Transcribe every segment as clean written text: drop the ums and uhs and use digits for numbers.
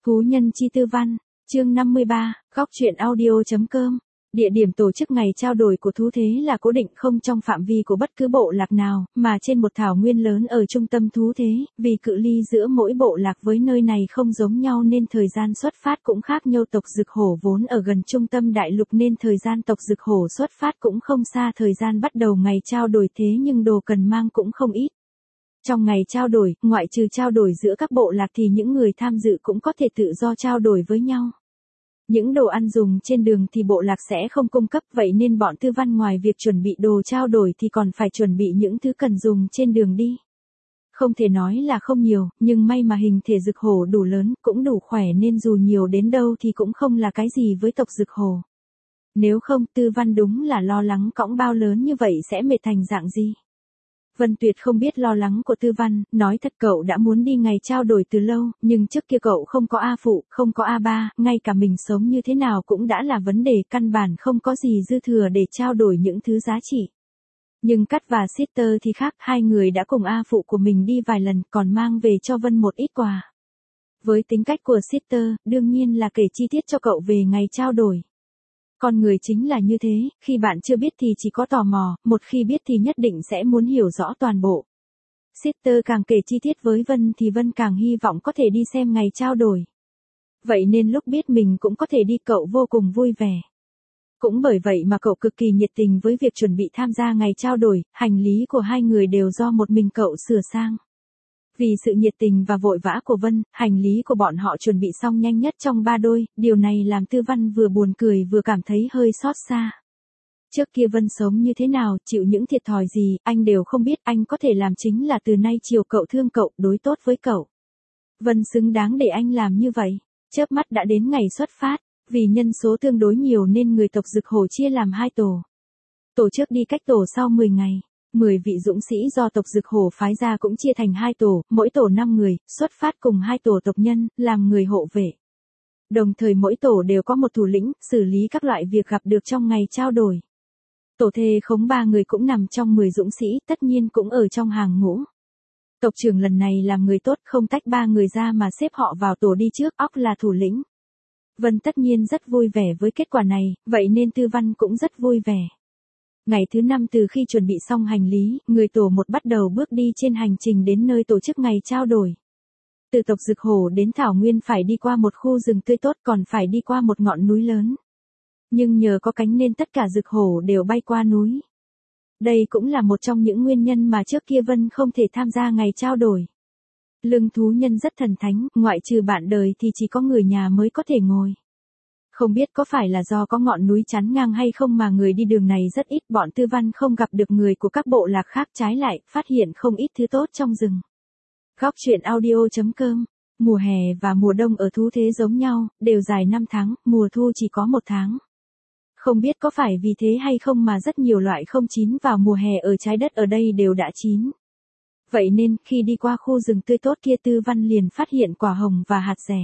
Thú nhân chi tư văn, chương 53, góc truyện audio.com. Địa điểm tổ chức ngày trao đổi của thú thế là cố định không trong phạm vi của bất cứ bộ lạc nào, mà trên một thảo nguyên lớn ở trung tâm thú thế, vì cự ly giữa mỗi bộ lạc với nơi này không giống nhau nên thời gian xuất phát cũng khác nhau. Tộc Dực Hổ vốn ở gần trung tâm đại lục nên thời gian tộc Dực Hổ xuất phát cũng không xa thời gian bắt đầu ngày trao đổi, thế nhưng đồ cần mang cũng không ít. Trong ngày trao đổi, ngoại trừ trao đổi giữa các bộ lạc thì những người tham dự cũng có thể tự do trao đổi với nhau. Những đồ ăn dùng trên đường thì bộ lạc sẽ không cung cấp, vậy nên bọn tư văn ngoài việc chuẩn bị đồ trao đổi thì còn phải chuẩn bị những thứ cần dùng trên đường đi. Không thể nói là không nhiều, nhưng may mà hình thể Dực Hổ đủ lớn, cũng đủ khỏe nên dù nhiều đến đâu thì cũng không là cái gì với tộc Dực Hổ. Nếu không, tư văn đúng là lo lắng cõng bao lớn như vậy sẽ mệt thành dạng gì. Vân Tuyệt không biết lo lắng của Tư Văn, nói thật cậu đã muốn đi ngày trao đổi từ lâu, nhưng trước kia cậu không có A Phụ, không có A3, ngay cả mình sống như thế nào cũng đã là vấn đề, căn bản không có gì dư thừa để trao đổi những thứ giá trị. Nhưng Cắt và Sister thì khác, hai người đã cùng A Phụ của mình đi vài lần, còn mang về cho Vân một ít quà. Với tính cách của Sister, đương nhiên là kể chi tiết cho cậu về ngày trao đổi. Con người chính là như thế, khi bạn chưa biết thì chỉ có tò mò, một khi biết thì nhất định sẽ muốn hiểu rõ toàn bộ. Sister càng kể chi tiết với Vân thì Vân càng hy vọng có thể đi xem ngày trao đổi. Vậy nên lúc biết mình cũng có thể đi cậu vô cùng vui vẻ. Cũng bởi vậy mà cậu cực kỳ nhiệt tình với việc chuẩn bị tham gia ngày trao đổi, hành lý của hai người đều do một mình cậu sửa sang. Vì sự nhiệt tình và vội vã của Vân, hành lý của bọn họ chuẩn bị xong nhanh nhất trong 3 đôi, điều này làm Tư Văn vừa buồn cười vừa cảm thấy hơi xót xa. Trước kia Vân sống như thế nào, chịu những thiệt thòi gì, anh đều không biết, anh có thể làm chính là từ nay chiều cậu, thương cậu, đối tốt với cậu. Vân xứng đáng để anh làm như vậy. Chớp mắt đã đến ngày xuất phát, vì nhân số tương đối nhiều nên người tộc Dực Hổ chia làm 2 tổ. Tổ trước đi cách tổ sau 10 ngày. 10 vị dũng sĩ do tộc Dực Hổ phái ra cũng chia thành 2 tổ, mỗi tổ 5 người, xuất phát cùng 2 tổ tộc nhân, làm người hộ vệ. Đồng thời mỗi tổ đều có một thủ lĩnh, xử lý các loại việc gặp được trong ngày trao đổi. Tổ thê khống 3 người cũng nằm trong 10 dũng sĩ, tất nhiên cũng ở trong hàng ngũ. Tộc trưởng lần này làm người tốt, không tách 3 người ra mà xếp họ vào tổ đi trước, óc là thủ lĩnh. Vân tất nhiên rất vui vẻ với kết quả này, vậy nên Tư Văn cũng rất vui vẻ. Ngày thứ 5 từ khi chuẩn bị xong hành lý, người tổ 1 bắt đầu bước đi trên hành trình đến nơi tổ chức ngày trao đổi. Từ tộc Dực Hổ đến Thảo Nguyên phải đi qua một khu rừng tươi tốt, còn phải đi qua một ngọn núi lớn. Nhưng nhờ có cánh nên tất cả Dực Hổ đều bay qua núi. Đây cũng là một trong những nguyên nhân mà trước kia Vân không thể tham gia ngày trao đổi. Lưng thú nhân rất thần thánh, ngoại trừ bạn đời thì chỉ có người nhà mới có thể ngồi. Không biết có phải là do có ngọn núi chắn ngang hay không mà người đi đường này rất ít, bọn Tư Văn không gặp được người của các bộ lạc khác, trái lại, phát hiện không ít thứ tốt trong rừng. Góc truyện audio.com. Mùa hè và mùa đông ở thú thế giống nhau, đều dài 5 tháng, mùa thu chỉ có 1 tháng. Không biết có phải vì thế hay không mà rất nhiều loại không chín vào mùa hè ở trái đất ở đây đều đã chín. Vậy nên, khi đi qua khu rừng tươi tốt kia Tư Văn liền phát hiện quả hồng và hạt dẻ.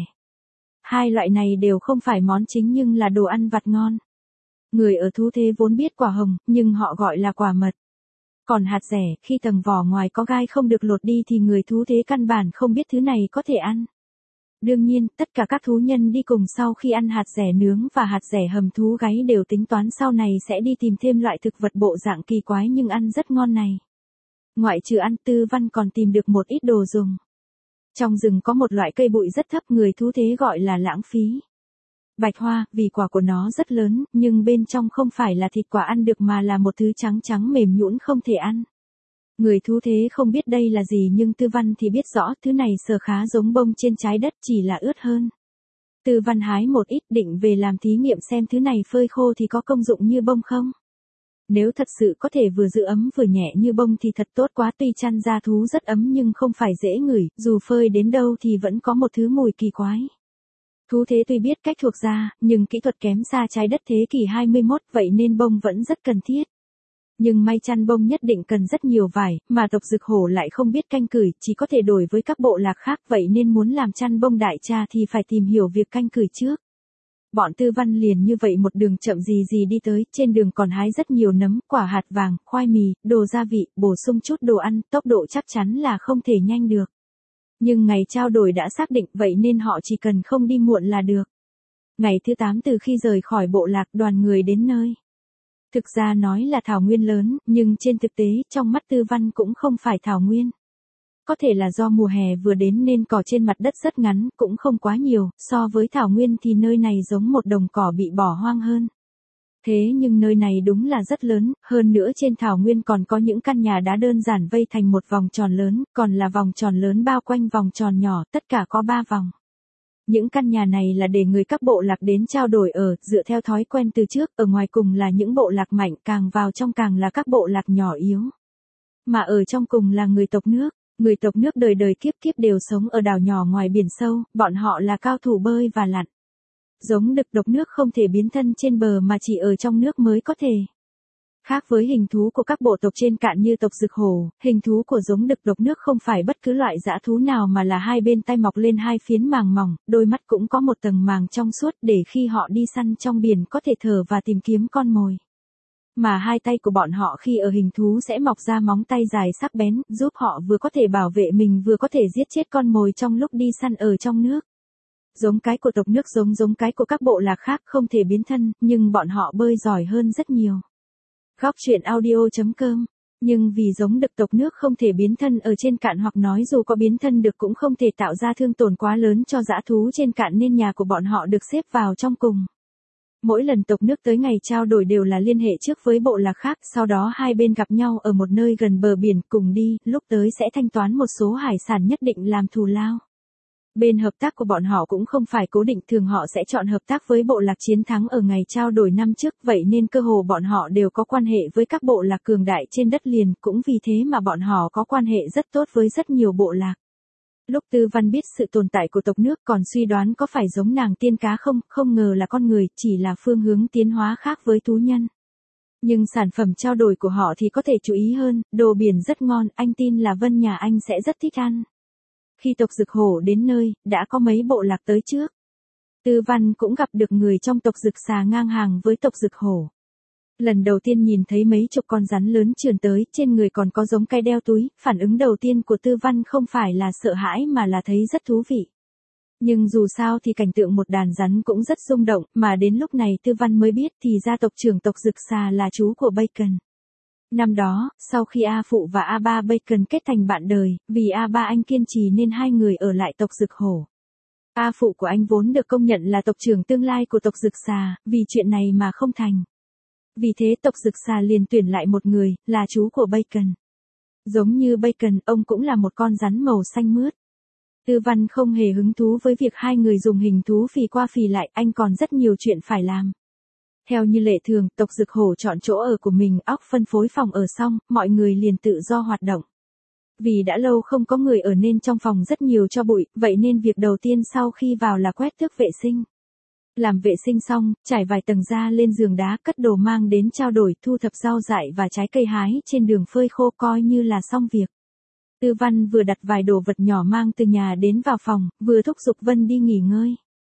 Hai loại này đều không phải món chính nhưng là đồ ăn vặt ngon. Người ở thú thế vốn biết quả hồng, nhưng họ gọi là quả mật. Còn hạt dẻ, khi tầng vỏ ngoài có gai không được lột đi thì người thú thế căn bản không biết thứ này có thể ăn. Đương nhiên, tất cả các thú nhân đi cùng sau khi ăn hạt dẻ nướng và hạt dẻ hầm thú gáy đều tính toán sau này sẽ đi tìm thêm loại thực vật bộ dạng kỳ quái nhưng ăn rất ngon này. Ngoại trừ ăn, Tư Văn còn tìm được một ít đồ dùng. Trong rừng có một loại cây bụi rất thấp, người thú thế gọi là lãng phí. Bạch hoa, vì quả của nó rất lớn, nhưng bên trong không phải là thịt quả ăn được mà là một thứ trắng trắng mềm nhũn không thể ăn. Người thú thế không biết đây là gì nhưng Tư Văn thì biết rõ, thứ này sờ khá giống bông trên trái đất chỉ là ướt hơn. Tư Văn hái một ít định về làm thí nghiệm xem thứ này phơi khô thì có công dụng như bông không. Nếu thật sự có thể vừa giữ ấm vừa nhẹ như bông thì thật tốt quá, tuy chăn da thú rất ấm nhưng không phải dễ ngửi, dù phơi đến đâu thì vẫn có một thứ mùi kỳ quái. Thú thế tuy biết cách thuộc da, nhưng kỹ thuật kém xa trái đất thế kỷ 21, vậy nên bông vẫn rất cần thiết. Nhưng may chăn bông nhất định cần rất nhiều vải, mà tộc Dực Hổ lại không biết canh cửi, chỉ có thể đổi với các bộ lạc khác, vậy nên muốn làm chăn bông đại trà thì phải tìm hiểu việc canh cửi trước. Bọn Tư Văn liền như vậy một đường chậm gì gì đi tới, trên đường còn hái rất nhiều nấm, quả hạt vàng, khoai mì, đồ gia vị, bổ sung chút đồ ăn, tốc độ chắc chắn là không thể nhanh được. Nhưng ngày trao đổi đã xác định vậy nên họ chỉ cần không đi muộn là được. Ngày thứ 8 từ khi rời khỏi bộ lạc đoàn người đến nơi. Thực ra nói là thảo nguyên lớn, nhưng trên thực tế trong mắt Tư Văn cũng không phải thảo nguyên. Có thể là do mùa hè vừa đến nên cỏ trên mặt đất rất ngắn, cũng không quá nhiều, so với thảo nguyên thì nơi này giống một đồng cỏ bị bỏ hoang hơn. Thế nhưng nơi này đúng là rất lớn, hơn nữa trên thảo nguyên còn có những căn nhà đá đơn giản vây thành một vòng tròn lớn, còn là vòng tròn lớn bao quanh vòng tròn nhỏ, tất cả có 3 vòng. Những căn nhà này là để người các bộ lạc đến trao đổi ở, dựa theo thói quen từ trước, ở ngoài cùng là những bộ lạc mạnh, càng vào trong càng là các bộ lạc nhỏ yếu. Mà ở trong cùng là người tộc nước. Người tộc nước đời đời kiếp kiếp đều sống ở đảo nhỏ ngoài biển sâu, bọn họ là cao thủ bơi và lặn. Giống đực độc nước không thể biến thân trên bờ mà chỉ ở trong nước mới có thể. Khác với hình thú của các bộ tộc trên cạn như tộc rực hổ, hình thú của giống đực độc nước không phải bất cứ loại dã thú nào mà là hai bên tay mọc lên hai phiến màng mỏng, đôi mắt cũng có một tầng màng trong suốt để khi họ đi săn trong biển có thể thở và tìm kiếm con mồi. Mà hai tay của bọn họ khi ở hình thú sẽ mọc ra móng tay dài sắc bén, giúp họ vừa có thể bảo vệ mình vừa có thể giết chết con mồi trong lúc đi săn ở trong nước. Giống cái của tộc nước giống cái của các bộ lạc khác không thể biến thân, nhưng bọn họ bơi giỏi hơn rất nhiều. Góc truyện audio.com. Nhưng vì giống đực tộc nước không thể biến thân ở trên cạn hoặc nói dù có biến thân được cũng không thể tạo ra thương tổn quá lớn cho dã thú trên cạn nên nhà của bọn họ được xếp vào trong cùng. Mỗi lần tộc nước tới ngày trao đổi đều là liên hệ trước với bộ lạc khác, sau đó hai bên gặp nhau ở một nơi gần bờ biển cùng đi, lúc tới sẽ thanh toán một số hải sản nhất định làm thù lao. Bên hợp tác của bọn họ cũng không phải cố định, thường họ sẽ chọn hợp tác với bộ lạc chiến thắng ở ngày trao đổi năm trước, vậy nên cơ hồ bọn họ đều có quan hệ với các bộ lạc cường đại trên đất liền, cũng vì thế mà bọn họ có quan hệ rất tốt với rất nhiều bộ lạc. Lúc Tư Văn biết sự tồn tại của tộc nước còn suy đoán có phải giống nàng tiên cá không ngờ là con người, chỉ là phương hướng tiến hóa khác với thú nhân. Nhưng sản phẩm trao đổi của họ thì có thể chú ý hơn, đồ biển rất ngon, anh tin là Vân nhà anh sẽ rất thích ăn. Khi tộc Dực Hổ đến nơi, đã có mấy bộ lạc tới trước. Tư Văn cũng gặp được người trong tộc Dực Xà ngang hàng với tộc Dực Hổ. Lần đầu tiên nhìn thấy mấy chục con rắn lớn trườn tới, trên người còn có giống cái đeo túi, phản ứng đầu tiên của Tư Văn không phải là sợ hãi mà là thấy rất thú vị. Nhưng dù sao thì cảnh tượng một đàn rắn cũng rất rung động, mà đến lúc này Tư Văn mới biết thì ra tộc trưởng tộc Dực Xà là chú của Bacon. Năm đó, sau khi A Phụ và A3 Bacon kết thành bạn đời, vì A3 anh kiên trì nên hai người ở lại tộc Dực Hổ. A Phụ của anh vốn được công nhận là tộc trưởng tương lai của tộc Dực Xà, vì chuyện này mà không thành. Vì thế tộc Dực Xà liền tuyển lại một người, là chú của Bacon. Giống như Bacon, ông cũng là một con rắn màu xanh mướt. Tư Văn không hề hứng thú với việc hai người dùng hình thú phì qua phì lại, anh còn rất nhiều chuyện phải làm. Theo như lệ thường, tộc Dực Hổ chọn chỗ ở của mình, óc phân phối phòng ở xong, mọi người liền tự do hoạt động. Vì đã lâu không có người ở nên trong phòng rất nhiều tro bụi, vậy nên việc đầu tiên sau khi vào là quét tước vệ sinh. Làm vệ sinh xong, trải vài tầng da lên giường đá, cất đồ mang đến trao đổi, thu thập rau dại và trái cây hái trên đường phơi khô coi như là xong việc. Tư Văn vừa đặt vài đồ vật nhỏ mang từ nhà đến vào phòng, vừa thúc giục Vân đi nghỉ ngơi.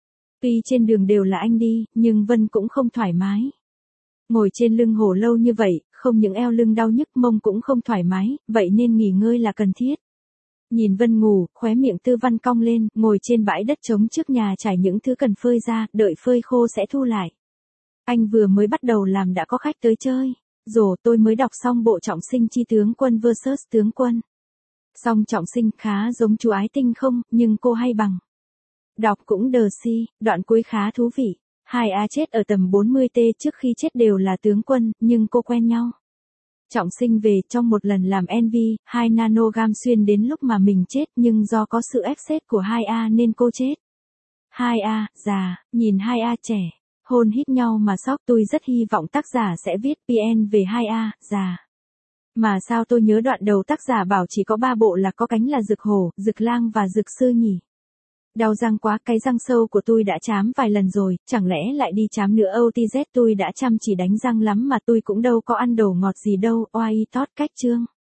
Tuy trên đường đều là anh đi, nhưng Vân cũng không thoải mái. Ngồi trên lưng hổ lâu như vậy, không những eo lưng đau nhức, mông cũng không thoải mái, vậy nên nghỉ ngơi là cần thiết. Nhìn Vân ngủ, khóe miệng Tư Văn cong lên, ngồi trên bãi đất trống trước nhà trải những thứ cần phơi ra, đợi phơi khô sẽ thu lại. Anh vừa mới bắt đầu làm đã có khách tới chơi. Tôi mới đọc xong bộ Trọng Sinh Chi Tướng Quân vs Tướng Quân. Song Trọng Sinh khá giống chú Ái Tinh không, nhưng cô hay bằng. Đọc cũng đờ si, đoạn cuối khá thú vị. 2A chết ở tầm 40T, trước khi chết đều là tướng quân, nhưng cô quen nhau. Trọng Sinh về, trong một lần làm NV, 2 nanogam xuyên đến lúc mà mình chết, nhưng do có sự ép xét của 2A nên cô chết. 2A, già, nhìn 2A trẻ, hôn hít nhau mà sốc. Tôi rất hy vọng tác giả sẽ viết PN về 2A, già. Mà sao tôi nhớ đoạn đầu tác giả bảo chỉ có 3 bộ là có cánh là Dực Hổ, Dực Lang và Dực Sư nhỉ? Đau răng quá, cái răng sâu của tôi đã chám vài lần rồi, chẳng lẽ lại đi chám nữa? OTZ tôi đã chăm chỉ đánh răng lắm mà tôi cũng đâu có ăn đồ ngọt gì đâu. Oai tot cách chương.